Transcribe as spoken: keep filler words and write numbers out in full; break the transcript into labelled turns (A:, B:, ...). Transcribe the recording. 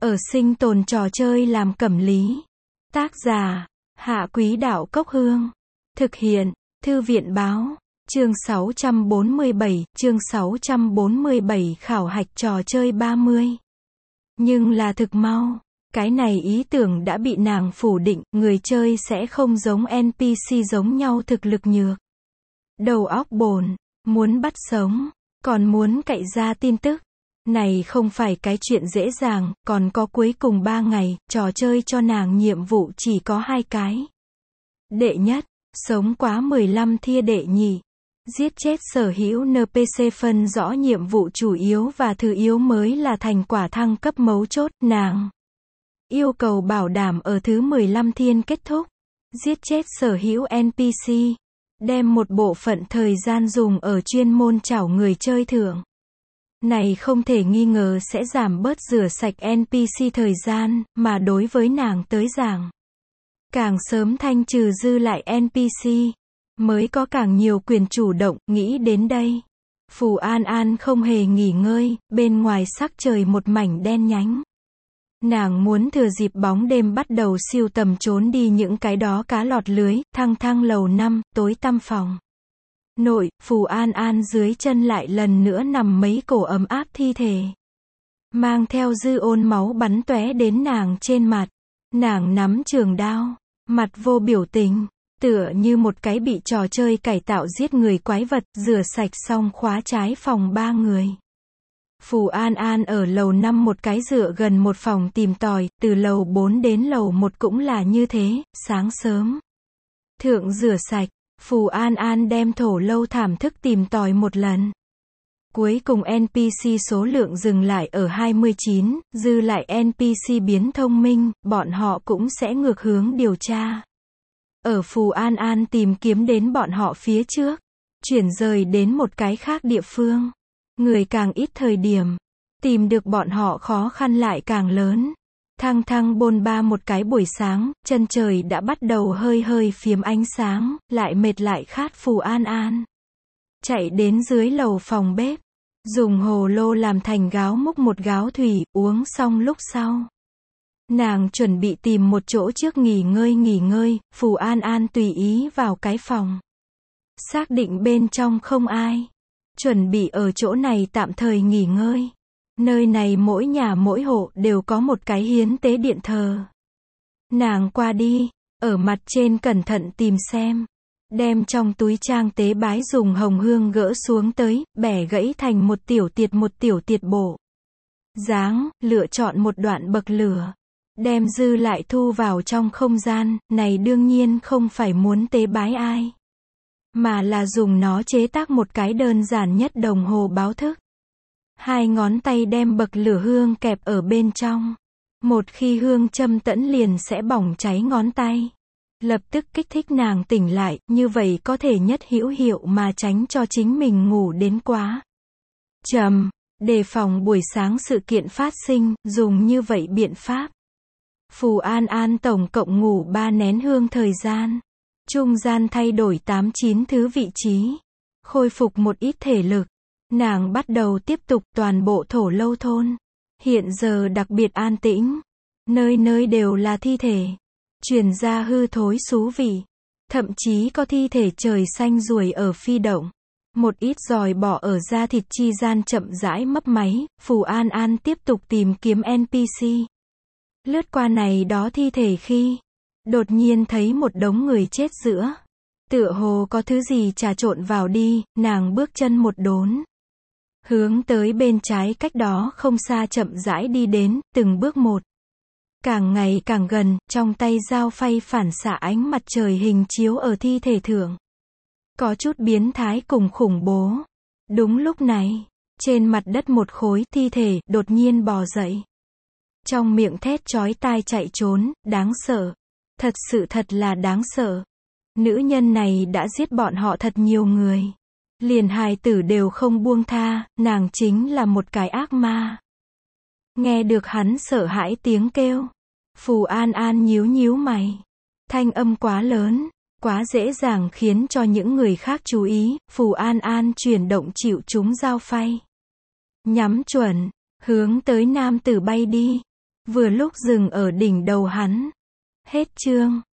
A: Ở sinh tồn trò chơi làm cẩm lý. Tác giả, Hạ Quý Đạo Cốc Hương. Thực hiện, Thư viện Báo. Chương sáu trăm bốn mươi bảy, chương sáu trăm bốn mươi bảy khảo hạch trò chơi ba mươi. Nhưng là thực mau, cái này ý tưởng đã bị nàng phủ định, người chơi sẽ không giống en pê xê giống nhau thực lực nhược. Đầu óc bồn, muốn bắt sống, còn muốn cậy ra tin tức. Này không phải cái chuyện dễ dàng, còn có cuối cùng ba ngày, trò chơi cho nàng nhiệm vụ chỉ có hai cái. Đệ nhất, sống quá mười lăm thia đệ nhị. Giết chết sở hữu en pê xê phân rõ nhiệm vụ chủ yếu và thứ yếu mới là thành quả thăng cấp mấu chốt, nàng yêu cầu bảo đảm ở thứ mười lăm thiên kết thúc. Giết chết sở hữu en pê xê. Đem một bộ phận thời gian dùng ở chuyên môn chảo người chơi thưởng. Này không thể nghi ngờ sẽ giảm bớt rửa sạch en pê xê thời gian, mà đối với nàng tới giảng. Càng sớm thanh trừ dư lại en pê xê, mới có càng nhiều quyền chủ động, nghĩ đến đây. Phù An An không hề nghỉ ngơi, bên ngoài sắc trời một mảnh đen nhánh. Nàng muốn thừa dịp bóng đêm bắt đầu siêu tầm trốn đi những cái đó cá lọt lưới, thăng thăng lầu năm, tối tăm phòng. Nội, Phù An An dưới chân lại lần nữa nằm mấy cổ ấm áp thi thể. Mang theo dư ôn máu bắn tóe đến nàng trên mặt. Nàng nắm trường đao, mặt vô biểu tình, tựa như một cái bị trò chơi cải tạo giết người quái vật, rửa sạch xong khóa trái phòng ba người. Phù An An ở lầu năm một cái dựa gần một phòng tìm tòi, từ lầu bốn đến lầu một cũng là như thế, sáng sớm. Thượng rửa sạch, Phù An An đem thổ lâu thảm thức tìm tòi một lần. Cuối cùng en pê xê số lượng dừng lại ở hai mươi chín, dư lại en pê xê biến thông minh, bọn họ cũng sẽ ngược hướng điều tra. Ở Phù An An tìm kiếm đến bọn họ phía trước, chuyển rời đến một cái khác địa phương. Người càng ít thời điểm, tìm được bọn họ khó khăn lại càng lớn. Thăng thăng bôn ba một cái buổi sáng, chân trời đã bắt đầu hơi hơi phiếm ánh sáng, lại mệt lại khát Phù An An. Chạy đến dưới lầu phòng bếp, dùng hồ lô làm thành gáo múc một gáo thủy, uống xong lúc sau. Nàng chuẩn bị tìm một chỗ trước nghỉ ngơi nghỉ ngơi, Phù An An tùy ý vào cái phòng. Xác định bên trong không ai. Chuẩn bị ở chỗ này tạm thời nghỉ ngơi. Nơi này mỗi nhà mỗi hộ đều có một cái hiến tế điện thờ. Nàng qua đi, ở mặt trên cẩn thận tìm xem. Đem trong túi trang tế bái dùng hồng hương gỡ xuống tới, bẻ gãy thành một tiểu tiệt một tiểu tiệt bộ. Dáng, lựa chọn một đoạn bậc lửa. Đem dư lại thu vào trong không gian, này đương nhiên không phải muốn tế bái ai. Mà là dùng nó chế tác một cái đơn giản nhất đồng hồ báo thức. Hai ngón tay đem bậc lửa hương kẹp ở bên trong. Một khi hương châm tẫn liền sẽ bỏng cháy ngón tay. Lập tức kích thích nàng tỉnh lại, như vậy có thể nhất hữu hiệu mà tránh cho chính mình ngủ đến quá trầm. Đề phòng buổi sáng sự kiện phát sinh, dùng như vậy biện pháp. Phù An An tổng cộng ngủ ba nén hương thời gian. Trung gian thay đổi tám chín thứ vị trí. Khôi phục một ít thể lực. Nàng bắt đầu tiếp tục toàn bộ thổ lâu thôn. Hiện giờ đặc biệt an tĩnh. Nơi nơi đều là thi thể. Truyền ra hư thối xú vị. Thậm chí có thi thể trời xanh ruồi ở phi động. Một ít giòi bỏ ở da thịt chi gian chậm rãi mấp máy. Phù An An tiếp tục tìm kiếm en pê xê. Lướt qua này đó thi thể khi đột nhiên thấy một đống người chết giữa. Tựa hồ có thứ gì trà trộn vào đi, nàng bước chân một đốn. Hướng tới bên trái cách đó không xa chậm rãi đi đến, từng bước một. Càng ngày càng gần, trong tay dao phay phản xạ ánh mặt trời hình chiếu ở thi thể thượng. Có chút biến thái cùng khủng bố. Đúng lúc này, trên mặt đất một khối thi thể đột nhiên bò dậy. Trong miệng thét chói tai chạy trốn, đáng sợ. Thật sự thật là đáng sợ. Nữ nhân này đã giết bọn họ thật nhiều người. Liền hài tử đều không buông tha, nàng chính là một cái ác ma. Nghe được hắn sợ hãi tiếng kêu. Phù An An nhíu nhíu mày. Thanh âm quá lớn, quá dễ dàng khiến cho những người khác chú ý. Phù An An chuyển động chịu chúng dao phay. Nhắm chuẩn, hướng tới nam tử bay đi. vừa lúc dừng ở đỉnh đầu hắn. Hết chương.